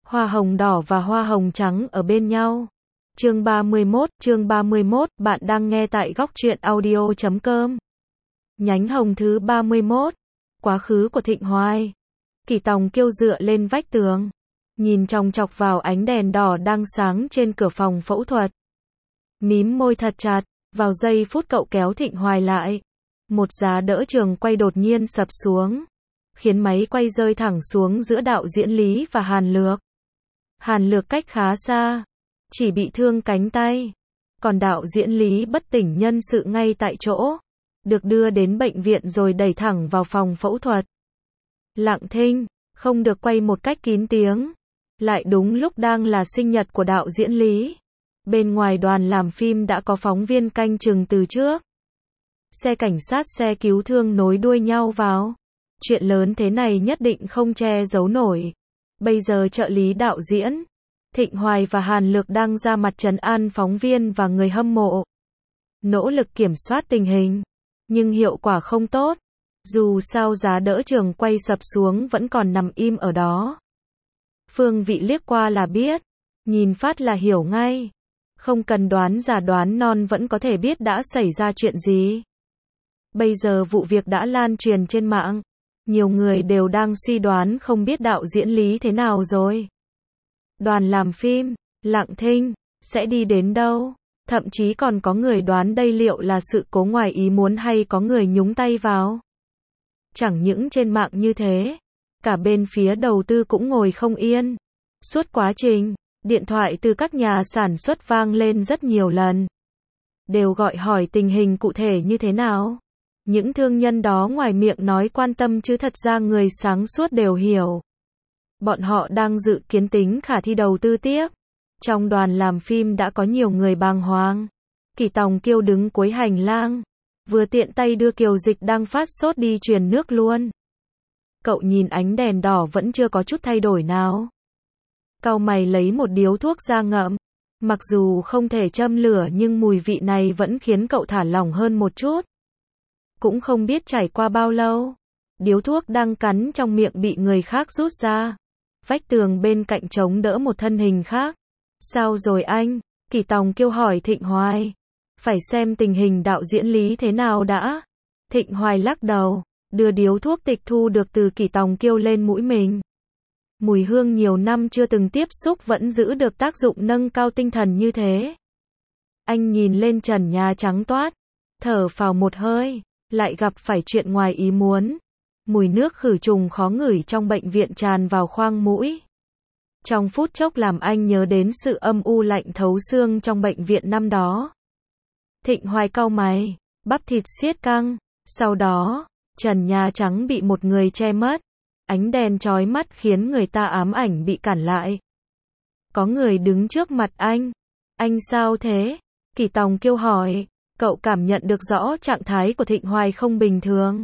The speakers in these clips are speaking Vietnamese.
Hoa hồng đỏ và hoa hồng trắng ở bên nhau. Chương 31, bạn đang nghe tại góc truyện audio.com. Nhánh hồng thứ 31. Quá khứ của Thịnh Hoài. Kỳ Tòng Kiêu dựa lên vách tường, nhìn chòng chọc vào ánh đèn đỏ đang sáng trên cửa phòng phẫu thuật. Mím môi thật chặt, vào giây phút cậu kéo Thịnh Hoài lại, một giá đỡ trường quay đột nhiên sập xuống, khiến máy quay rơi thẳng xuống giữa đạo diễn Lý và Hàn Lược. Hàn Lược cách khá xa, chỉ bị thương cánh tay, còn đạo diễn Lý bất tỉnh nhân sự ngay tại chỗ, được đưa đến bệnh viện rồi đẩy thẳng vào phòng phẫu thuật. Lặng thinh, không được quay một cách kín tiếng, lại đúng lúc đang là sinh nhật của đạo diễn Lý. Bên ngoài đoàn làm phim đã có phóng viên canh chừng từ trước. Xe cảnh sát, xe cứu thương nối đuôi nhau vào. Chuyện lớn thế này nhất định không che giấu nổi. Bây giờ trợ lý đạo diễn Thịnh Hoài và Hàn Lược đang ra mặt trấn an phóng viên và người hâm mộ, nỗ lực kiểm soát tình hình, nhưng hiệu quả không tốt. Dù sao giá đỡ trường quay sập xuống vẫn còn nằm im ở đó. Phương Vị liếc qua là biết, nhìn phát là hiểu ngay. Không cần đoán già đoán non vẫn có thể biết đã xảy ra chuyện gì. Bây giờ vụ việc đã lan truyền trên mạng, nhiều người đều đang suy đoán không biết đạo diễn Lý thế nào rồi. Đoàn làm phim, lặng thinh, sẽ đi đến đâu? Thậm chí còn có người đoán đây liệu là sự cố ngoài ý muốn hay có người nhúng tay vào. Chẳng những trên mạng như thế, cả bên phía đầu tư cũng ngồi không yên. Suốt quá trình, điện thoại từ các nhà sản xuất vang lên rất nhiều lần, đều gọi hỏi tình hình cụ thể như thế nào. Những thương nhân đó ngoài miệng nói quan tâm chứ thật ra người sáng suốt đều hiểu. Bọn họ đang dự kiến tính khả thi đầu tư tiếp. Trong đoàn làm phim đã có nhiều người bàng hoàng. Kỳ Tòng Kiêu đứng cuối hành lang, vừa tiện tay đưa Kiều Dịch đang phát sốt đi truyền nước luôn. Cậu nhìn ánh đèn đỏ vẫn chưa có chút thay đổi nào. Cau mày lấy một điếu thuốc ra ngậm. Mặc dù không thể châm lửa nhưng mùi vị này vẫn khiến cậu thả lỏng hơn một chút. Cũng không biết trải qua bao lâu, điếu thuốc đang cắn trong miệng bị người khác rút ra. Vách tường bên cạnh chống đỡ một thân hình khác. Sao rồi anh? Kỳ Tòng Kiêu hỏi Thịnh Hoài. Phải xem tình hình đạo diễn Lý thế nào đã. Thịnh Hoài lắc đầu, đưa điếu thuốc tịch thu được từ Kỳ Tòng Kiêu lên mũi mình. Mùi hương nhiều năm chưa từng tiếp xúc vẫn giữ được tác dụng nâng cao tinh thần như thế. Anh nhìn lên trần nhà trắng toát, thở phào một hơi, lại gặp phải chuyện ngoài ý muốn. Mùi nước khử trùng khó ngửi trong bệnh viện tràn vào khoang mũi. Trong phút chốc làm anh nhớ đến sự âm u lạnh thấu xương trong bệnh viện năm đó. Thịnh Hoài cau mày, bắp thịt siết căng. Sau đó, trần nhà trắng bị một người che mất. Ánh đèn chói mắt khiến người ta ám ảnh bị cản lại. Có người đứng trước mặt anh. Anh sao thế? Kỳ Tòng Kiêu hỏi. Cậu cảm nhận được rõ trạng thái của Thịnh Hoài không bình thường.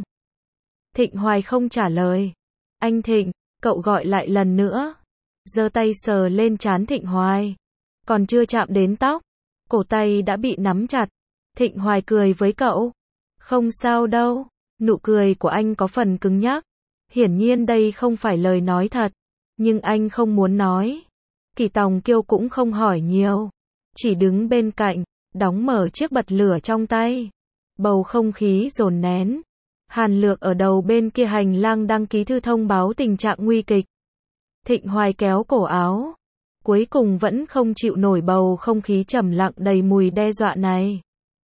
Thịnh Hoài không trả lời. Anh Thịnh, cậu gọi lại lần nữa. Giơ tay sờ lên trán Thịnh Hoài. Còn chưa chạm đến tóc, cổ tay đã bị nắm chặt. Thịnh Hoài cười với cậu. Không sao đâu. Nụ cười của anh có phần cứng nhắc. Hiển nhiên đây không phải lời nói thật. Nhưng anh không muốn nói. Kỳ Tòng Kiêu cũng không hỏi nhiều. Chỉ đứng bên cạnh, đóng mở chiếc bật lửa trong tay. Bầu không khí dồn nén. Hàn Lược ở đầu bên kia hành lang đăng ký thư thông báo tình trạng nguy kịch. Thịnh Hoài kéo cổ áo. Cuối cùng vẫn không chịu nổi bầu không khí trầm lặng đầy mùi đe dọa này.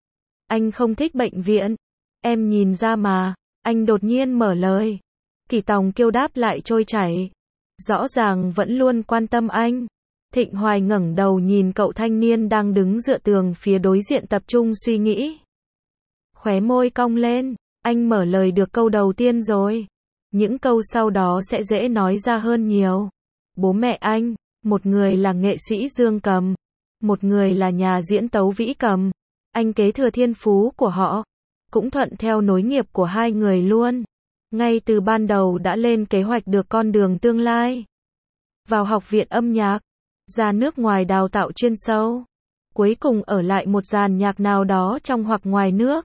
Anh không thích bệnh viện. Em nhìn ra mà. Anh đột nhiên mở lời. Kỳ Tòng Kiêu đáp lại trôi chảy. Rõ ràng vẫn luôn quan tâm anh. Thịnh Hoài ngẩng đầu nhìn cậu thanh niên đang đứng dựa tường phía đối diện tập trung suy nghĩ. Khóe môi cong lên. Anh mở lời được câu đầu tiên rồi. Những câu sau đó sẽ dễ nói ra hơn nhiều. Bố mẹ anh, một người là nghệ sĩ dương cầm, một người là nhà diễn tấu vĩ cầm. Anh kế thừa thiên phú của họ, cũng thuận theo nối nghiệp của hai người luôn. Ngay từ ban đầu đã lên kế hoạch được con đường tương lai. Vào học viện âm nhạc, ra nước ngoài đào tạo chuyên sâu, cuối cùng ở lại một dàn nhạc nào đó trong hoặc ngoài nước.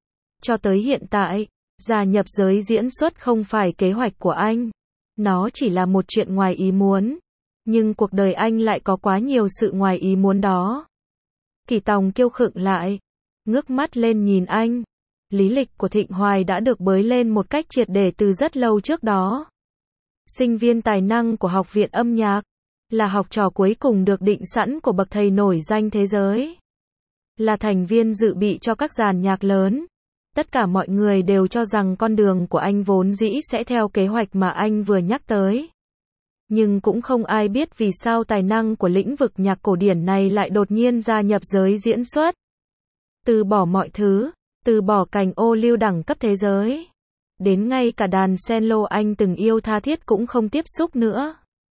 Cho tới hiện tại, gia nhập giới diễn xuất không phải kế hoạch của anh. Nó chỉ là một chuyện ngoài ý muốn. Nhưng cuộc đời anh lại có quá nhiều sự ngoài ý muốn đó. Kỳ Tòng Kiêu khựng lại, ngước mắt lên nhìn anh. Lý lịch của Thịnh Hoài đã được bới lên một cách triệt để từ rất lâu trước đó. Sinh viên tài năng của Học viện Âm nhạc, là học trò cuối cùng được định sẵn của bậc thầy nổi danh thế giới. Là thành viên dự bị cho các dàn nhạc lớn. Tất cả mọi người đều cho rằng con đường của anh vốn dĩ sẽ theo kế hoạch mà anh vừa nhắc tới. Nhưng cũng không ai biết vì sao tài năng của lĩnh vực nhạc cổ điển này lại đột nhiên gia nhập giới diễn xuất. Từ bỏ mọi thứ, từ bỏ cành ô liu đẳng cấp thế giới. Đến ngay cả đàn cello anh từng yêu tha thiết cũng không tiếp xúc nữa.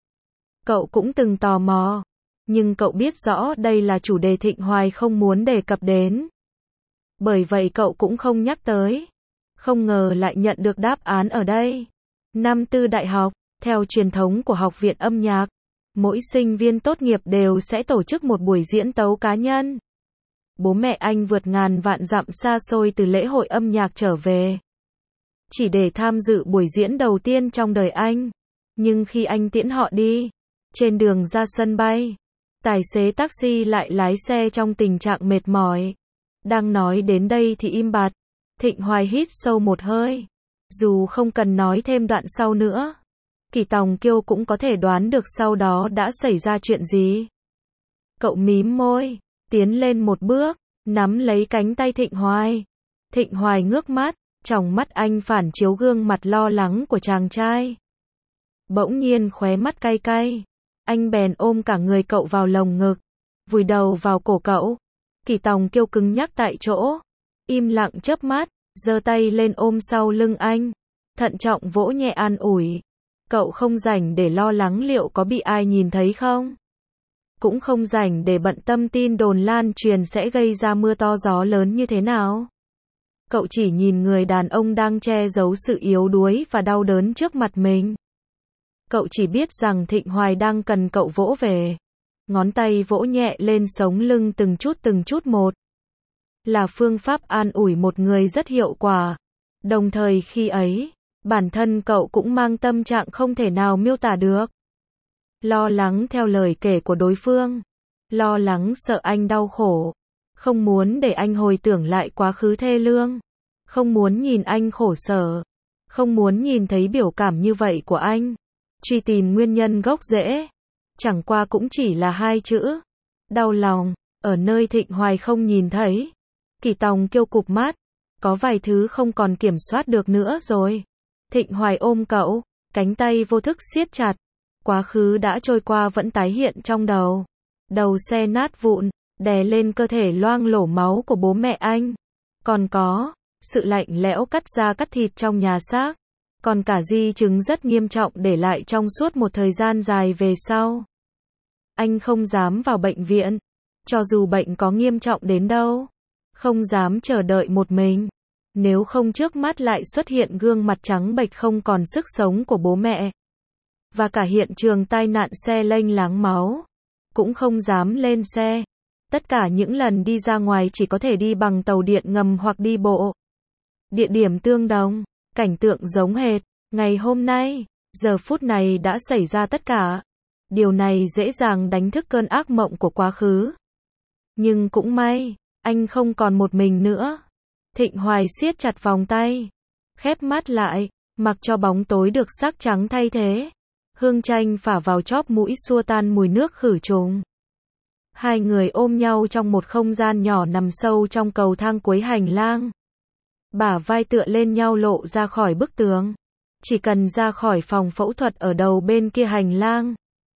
Cậu cũng từng tò mò, nhưng cậu biết rõ đây là chủ đề Thịnh Hoài không muốn đề cập đến. Bởi vậy cậu cũng không nhắc tới. Không ngờ lại nhận được đáp án ở đây. Năm tư đại học, theo truyền thống của Học viện Âm nhạc, mỗi sinh viên tốt nghiệp đều sẽ tổ chức một buổi diễn tấu cá nhân. Bố mẹ anh vượt ngàn vạn dặm xa xôi từ lễ hội âm nhạc trở về, chỉ để tham dự buổi diễn đầu tiên trong đời anh. Nhưng khi anh tiễn họ đi, trên đường ra sân bay, tài xế taxi lại lái xe trong tình trạng mệt mỏi. Đang nói đến đây thì im bặt. Thịnh Hoài hít sâu một hơi. Dù không cần nói thêm đoạn sau nữa, Kỳ Tòng Kiêu cũng có thể đoán được sau đó đã xảy ra chuyện gì. Cậu mím môi, tiến lên một bước, nắm lấy cánh tay Thịnh Hoài. Thịnh Hoài ngước mắt, trong mắt anh phản chiếu gương mặt lo lắng của chàng trai. Bỗng nhiên khóe mắt cay cay, anh bèn ôm cả người cậu vào lồng ngực, vùi đầu vào cổ cậu. Kỳ Tòng Kiêu cứng nhắc tại chỗ, im lặng chớp mắt, giơ tay lên ôm sau lưng anh, thận trọng vỗ nhẹ an ủi. Cậu không rảnh để lo lắng liệu có bị ai nhìn thấy không. Cũng không rảnh để bận tâm tin đồn lan truyền sẽ gây ra mưa to gió lớn như thế nào. Cậu chỉ nhìn người đàn ông đang che giấu sự yếu đuối và đau đớn trước mặt mình. Cậu chỉ biết rằng Thịnh Hoài đang cần cậu vỗ về. Ngón tay vỗ nhẹ lên sống lưng từng chút một. Là phương pháp an ủi một người rất hiệu quả. Đồng thời khi ấy, bản thân cậu cũng mang tâm trạng không thể nào miêu tả được. Lo lắng theo lời kể của đối phương. Lo lắng sợ anh đau khổ. Không muốn để anh hồi tưởng lại quá khứ thê lương. Không muốn nhìn anh khổ sở. Không muốn nhìn thấy biểu cảm như vậy của anh. Truy tìm nguyên nhân gốc rễ. Chẳng qua cũng chỉ là hai chữ. Đau lòng. Ở nơi Thịnh Hoài không nhìn thấy. Kỳ Tòng Kiêu cụp mắt. Có vài thứ không còn kiểm soát được nữa rồi. Thịnh Hoài ôm cậu. Cánh tay vô thức siết chặt. Quá khứ đã trôi qua vẫn tái hiện trong đầu. Đầu xe nát vụn, đè lên cơ thể loang lổ máu của bố mẹ anh. Còn có, sự lạnh lẽo cắt da cắt thịt trong nhà xác. Còn cả di chứng rất nghiêm trọng để lại trong suốt một thời gian dài về sau. Anh không dám vào bệnh viện, cho dù bệnh có nghiêm trọng đến đâu. Không dám chờ đợi một mình. Nếu không trước mắt lại xuất hiện gương mặt trắng bệch không còn sức sống của bố mẹ. Và cả hiện trường tai nạn xe lênh láng máu. Cũng không dám lên xe. Tất cả những lần đi ra ngoài chỉ có thể đi bằng tàu điện ngầm hoặc đi bộ. Địa điểm tương đồng, cảnh tượng giống hệt. Ngày hôm nay, giờ phút này đã xảy ra tất cả. Điều này dễ dàng đánh thức cơn ác mộng của quá khứ. Nhưng cũng may, anh không còn một mình nữa. Thịnh Hoài siết chặt vòng tay, khép mắt lại, mặc cho bóng tối được sắc trắng thay thế. Hương chanh phả vào chóp mũi xua tan mùi nước khử trùng. Hai người ôm nhau trong một không gian nhỏ nằm sâu trong cầu thang cuối hành lang. Bả vai tựa lên nhau lộ ra khỏi bức tường. Chỉ cần ra khỏi phòng phẫu thuật ở đầu bên kia hành lang.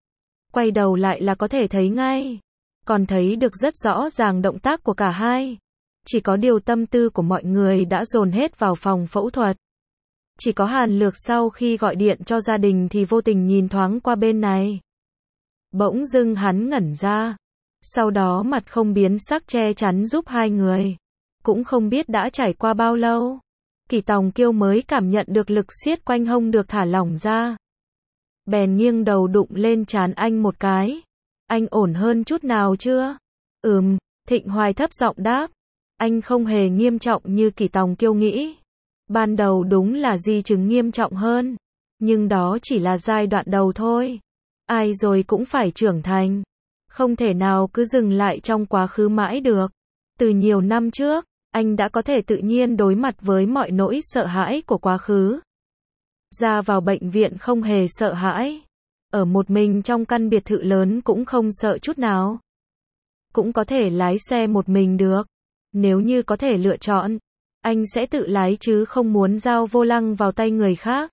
Quay đầu lại là có thể thấy ngay. Còn thấy được rất rõ ràng động tác của cả hai. Chỉ có điều tâm tư của mọi người đã dồn hết vào phòng phẫu thuật. Chỉ có Hàn Lược sau khi gọi điện cho gia đình thì vô tình nhìn thoáng qua bên này. Bỗng dưng hắn ngẩn ra. Sau đó mặt không biến sắc che chắn giúp hai người. Cũng không biết đã trải qua bao lâu. Kỳ Tòng Kiêu mới cảm nhận được lực siết quanh hông được thả lỏng ra. Bèn nghiêng đầu đụng lên trán anh một cái. Anh ổn hơn chút nào chưa? Thịnh Hoài thấp giọng đáp. Anh không hề nghiêm trọng như Kỳ Tòng Kiêu nghĩ. Ban đầu đúng là di chứng nghiêm trọng hơn. Nhưng đó chỉ là giai đoạn đầu thôi. Ai rồi cũng phải trưởng thành. Không thể nào cứ dừng lại trong quá khứ mãi được. Từ nhiều năm trước, anh đã có thể tự nhiên đối mặt với mọi nỗi sợ hãi của quá khứ. Ra vào bệnh viện không hề sợ hãi. Ở một mình trong căn biệt thự lớn cũng không sợ chút nào. Cũng có thể lái xe một mình được. Nếu như có thể lựa chọn, anh sẽ tự lái chứ không muốn giao vô lăng vào tay người khác.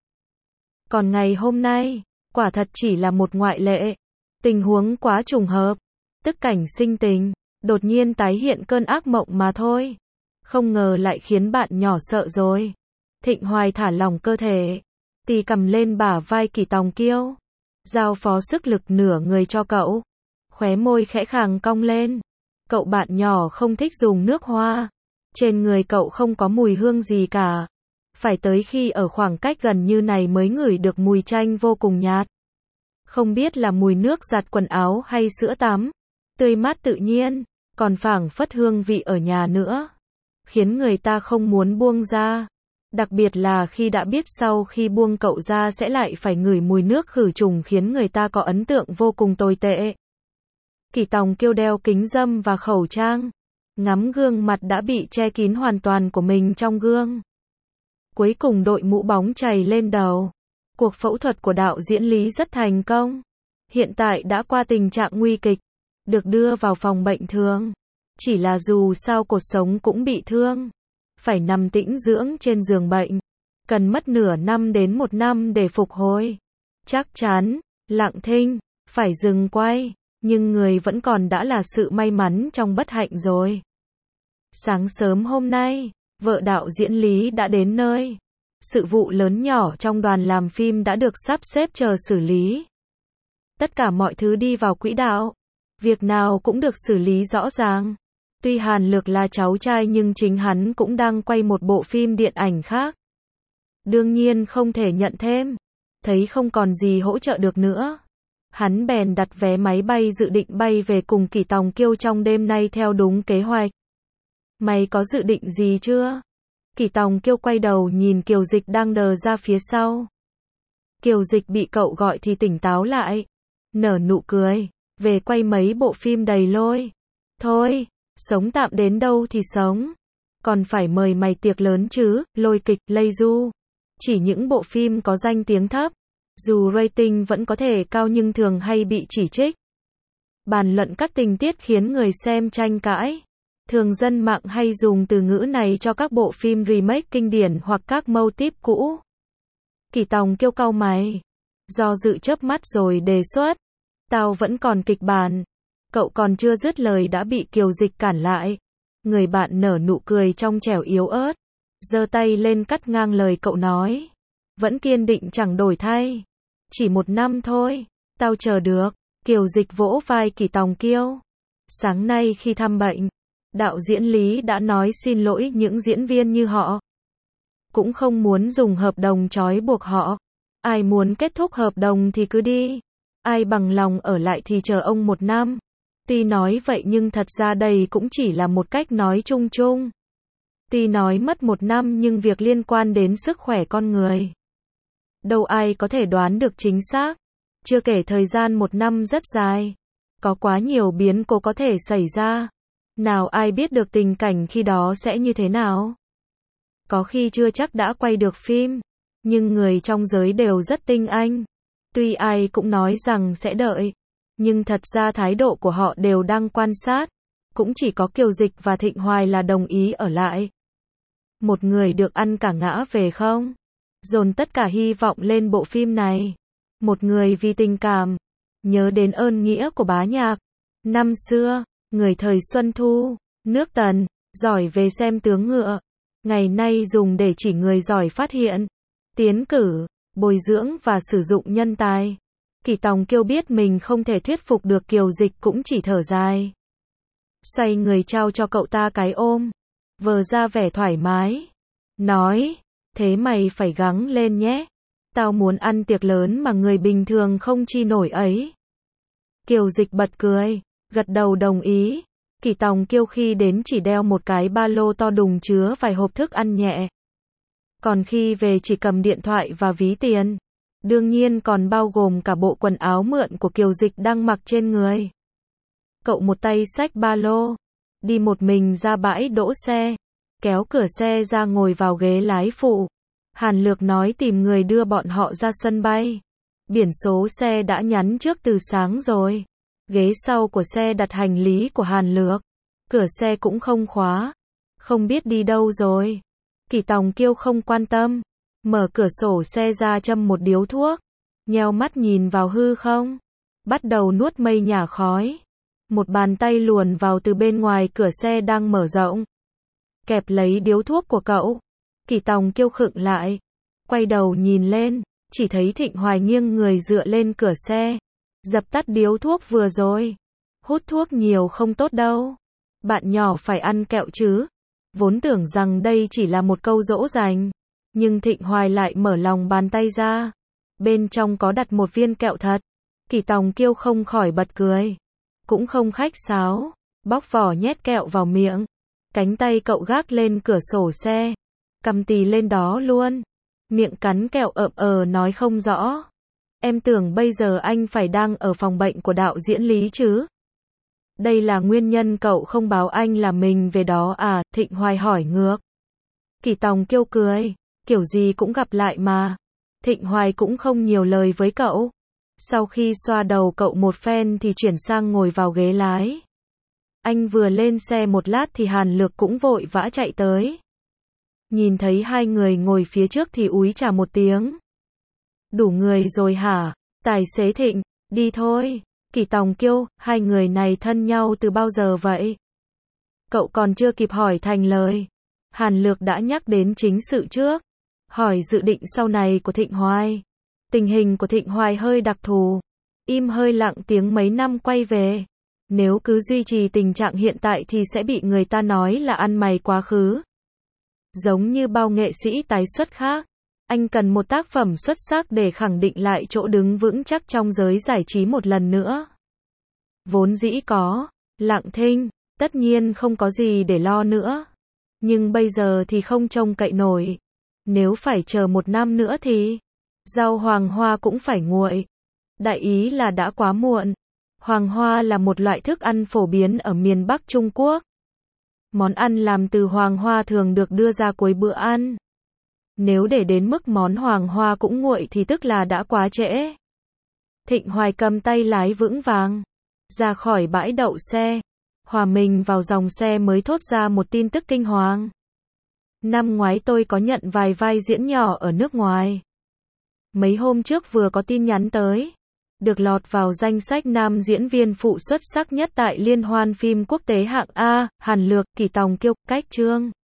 Còn ngày hôm nay, quả thật chỉ là một ngoại lệ. Tình huống quá trùng hợp. Tức cảnh sinh tình, đột nhiên tái hiện cơn ác mộng mà thôi. Không ngờ lại khiến bạn nhỏ sợ rồi. Thịnh Hoài thả lỏng cơ thể, tì cầm lên bả vai Kỷ Tòng Kiêu, giao phó sức lực nửa người cho cậu. Khóe môi khẽ khàng cong lên. Cậu bạn nhỏ không thích dùng nước hoa. Trên người cậu không có mùi hương gì cả. Phải tới khi ở khoảng cách gần như này mới ngửi được mùi chanh vô cùng nhạt. Không biết là mùi nước giặt quần áo hay sữa tắm. Tươi mát tự nhiên, còn phảng phất hương vị ở nhà nữa. Khiến người ta không muốn buông ra. Đặc biệt là khi đã biết sau khi buông cậu ra sẽ lại phải ngửi mùi nước khử trùng khiến người ta có ấn tượng vô cùng tồi tệ. Kỷ Tòng Kiêu đeo kính râm và khẩu trang. Ngắm gương mặt đã bị che kín hoàn toàn của mình trong gương. Cuối cùng đội mũ bóng chày lên đầu. Cuộc phẫu thuật của đạo diễn Lý rất thành công. Hiện tại đã qua tình trạng nguy kịch. Được đưa vào phòng bệnh thường. Chỉ là dù sao cột sống cũng bị thương. Phải nằm tĩnh dưỡng trên giường bệnh. Cần mất nửa năm đến 1 năm để phục hồi. Chắc chắn, Lặng Thinh, phải dừng quay. Nhưng người vẫn còn đã là sự may mắn trong bất hạnh rồi. Sáng sớm hôm nay, vợ đạo diễn Lý đã đến nơi. Sự vụ lớn nhỏ trong đoàn làm phim đã được sắp xếp chờ xử lý. Tất cả mọi thứ đi vào quỹ đạo. Việc nào cũng được xử lý rõ ràng. Tuy Hàn Lược là cháu trai nhưng chính hắn cũng đang quay một bộ phim điện ảnh khác. Đương nhiên không thể nhận thêm. Thấy không còn gì hỗ trợ được nữa. Hắn bèn đặt vé máy bay dự định bay về cùng Kỷ Tòng Kiêu trong đêm nay theo đúng kế hoạch. Mày có dự định gì chưa? Kỷ Tòng Kiêu quay đầu nhìn Kiều Dịch đang đờ ra phía sau. Kiều Dịch bị cậu gọi thì tỉnh táo lại. Nở nụ cười. Về quay mấy bộ phim đầy lôi. Thôi, sống tạm đến đâu thì sống. Còn phải mời mày tiệc lớn chứ, Lôi Kịch, Lây Du. Chỉ những bộ phim có danh tiếng thấp. Dù rating vẫn có thể cao nhưng thường hay bị chỉ trích. Bàn luận các tình tiết khiến người xem tranh cãi. Thường dân mạng hay dùng từ ngữ này cho các bộ phim remake kinh điển hoặc các mâu típ cũ. Kỷ Tòng Kiêu cau mày. Do dự chớp mắt rồi đề xuất. Tao vẫn còn kịch bản. Cậu còn chưa dứt lời đã bị Kiều Dịch cản lại. Người bạn nở nụ cười trong trẻo yếu ớt. Giơ tay lên cắt ngang lời cậu nói. Vẫn kiên định chẳng đổi thay. Chỉ 1 năm thôi. Tao chờ được. Kiều Dịch vỗ vai Kỷ Tòng Kiêu. Sáng nay khi thăm bệnh, đạo diễn Lý đã nói xin lỗi những diễn viên như họ. Cũng không muốn dùng hợp đồng trói buộc họ. Ai muốn kết thúc hợp đồng thì cứ đi. Ai bằng lòng ở lại thì chờ ông 1 năm. Tuy nói vậy nhưng thật ra đây cũng chỉ là một cách nói chung chung. Tuy nói mất 1 năm nhưng việc liên quan đến sức khỏe con người. Đâu ai có thể đoán được chính xác. Chưa kể thời gian 1 năm rất dài. Có quá nhiều biến cố có thể xảy ra. Nào ai biết được tình cảnh khi đó sẽ như thế nào. Có khi chưa chắc đã quay được phim. Nhưng người trong giới đều rất tinh anh. Tuy ai cũng nói rằng sẽ đợi. Nhưng thật ra thái độ của họ đều đang quan sát. Cũng chỉ có Kiều Dịch và Thịnh Hoài là đồng ý ở lại. Một người được ăn cả ngã về không? Dồn tất cả hy vọng lên bộ phim này. Một người vì tình cảm. Nhớ đến ơn nghĩa của bá nhạc. Năm xưa, người thời Xuân Thu, nước Tần, giỏi về xem tướng ngựa. Ngày nay dùng để chỉ người giỏi phát hiện, tiến cử, bồi dưỡng và sử dụng nhân tài. Kỷ Tòng Kiêu biết mình không thể thuyết phục được Kiều Dịch cũng chỉ thở dài. Xoay người trao cho cậu ta cái ôm. Vờ ra vẻ thoải mái. Nói, thế mày phải gắng lên nhé. Tao muốn ăn tiệc lớn mà người bình thường không chi nổi ấy. Kiều Dịch bật cười, gật đầu đồng ý. Kỷ Tòng Kiêu khi đến chỉ đeo một cái ba lô to đùng chứa vài hộp thức ăn nhẹ. Còn khi về chỉ cầm điện thoại và ví tiền. Đương nhiên còn bao gồm cả bộ quần áo mượn của Kiều Dịch đang mặc trên người. Cậu một tay xách ba lô, đi một mình ra bãi đỗ xe, kéo cửa xe ra ngồi vào ghế lái phụ. Hàn Lược nói tìm người đưa bọn họ ra sân bay. Biển số xe đã nhắn trước từ sáng rồi. Ghế sau của xe đặt hành lý của Hàn Lược. Cửa xe cũng không khóa. Không biết đi đâu rồi. Kỷ Tòng Kiêu không quan tâm. Mở cửa sổ xe ra châm một điếu thuốc. Nheo mắt nhìn vào hư không. Bắt đầu nuốt mây nhả khói. Một bàn tay luồn vào từ bên ngoài cửa xe đang mở rộng. Kẹp lấy điếu thuốc của cậu. Kỷ Tòng Kiêu khựng lại. Quay đầu nhìn lên. Chỉ thấy Thịnh Hoài nghiêng người dựa lên cửa xe. Dập tắt điếu thuốc vừa rồi. Hút thuốc nhiều không tốt đâu. Bạn nhỏ phải ăn kẹo chứ. Vốn tưởng rằng đây chỉ là một câu dỗ dành. Nhưng Thịnh Hoài lại mở lòng bàn tay ra. Bên trong có đặt một viên kẹo thật. Kỷ Tòng Kiêu không khỏi bật cười. Cũng không khách sáo. Bóc vỏ nhét kẹo vào miệng. Cánh tay cậu gác lên cửa sổ xe. Cầm tì lên đó luôn. Miệng cắn kẹo nói không rõ. Em tưởng bây giờ anh phải đang ở phòng bệnh của đạo diễn Lý chứ. Đây là nguyên nhân cậu không báo anh là mình về đó à? Thịnh Hoài hỏi ngược. Kỷ Tòng Kiêu cười. Kiểu gì cũng gặp lại mà. Thịnh Hoài cũng không nhiều lời với cậu. Sau khi xoa đầu cậu một phen thì chuyển sang ngồi vào ghế lái. Anh vừa lên xe một lát thì Hàn Lược cũng vội vã chạy tới. Nhìn thấy hai người ngồi phía trước thì úi chà một tiếng. Đủ người rồi hả? Tài xế Thịnh, đi thôi. Kỷ Tòng Kiêu, hai người này thân nhau từ bao giờ vậy? Cậu còn chưa kịp hỏi thành lời. Hàn Lược đã nhắc đến chính sự trước. Hỏi dự định sau này của Thịnh Hoài. Tình hình của Thịnh Hoài hơi đặc thù. Im hơi lặng tiếng mấy năm quay về. Nếu cứ duy trì tình trạng hiện tại thì sẽ bị người ta nói là ăn mày quá khứ. Giống như bao nghệ sĩ tái xuất khác. Anh cần một tác phẩm xuất sắc để khẳng định lại chỗ đứng vững chắc trong giới giải trí một lần nữa. Vốn dĩ có Lặng Thinh, tất nhiên không có gì để lo nữa. Nhưng bây giờ thì không trông cậy nổi. Nếu phải chờ một năm nữa thì rau hoàng hoa cũng phải nguội. Đại ý là đã quá muộn. Hoàng hoa là một loại thức ăn phổ biến ở miền Bắc Trung Quốc. Món ăn làm từ hoàng hoa thường được đưa ra cuối bữa ăn. Nếu để đến mức món hoàng hoa cũng nguội thì tức là đã quá trễ. Thịnh Hoài cầm tay lái vững vàng. Ra khỏi bãi đậu xe. Hòa mình vào dòng xe mới thốt ra một tin tức kinh hoàng. Năm ngoái tôi có nhận vài vai diễn nhỏ ở nước ngoài. Mấy hôm trước vừa có tin nhắn tới. Được lọt vào danh sách nam diễn viên phụ xuất sắc nhất tại Liên hoan phim quốc tế hạng A. Hàn Lược, Kỷ Tòng Kiêu, cách chương.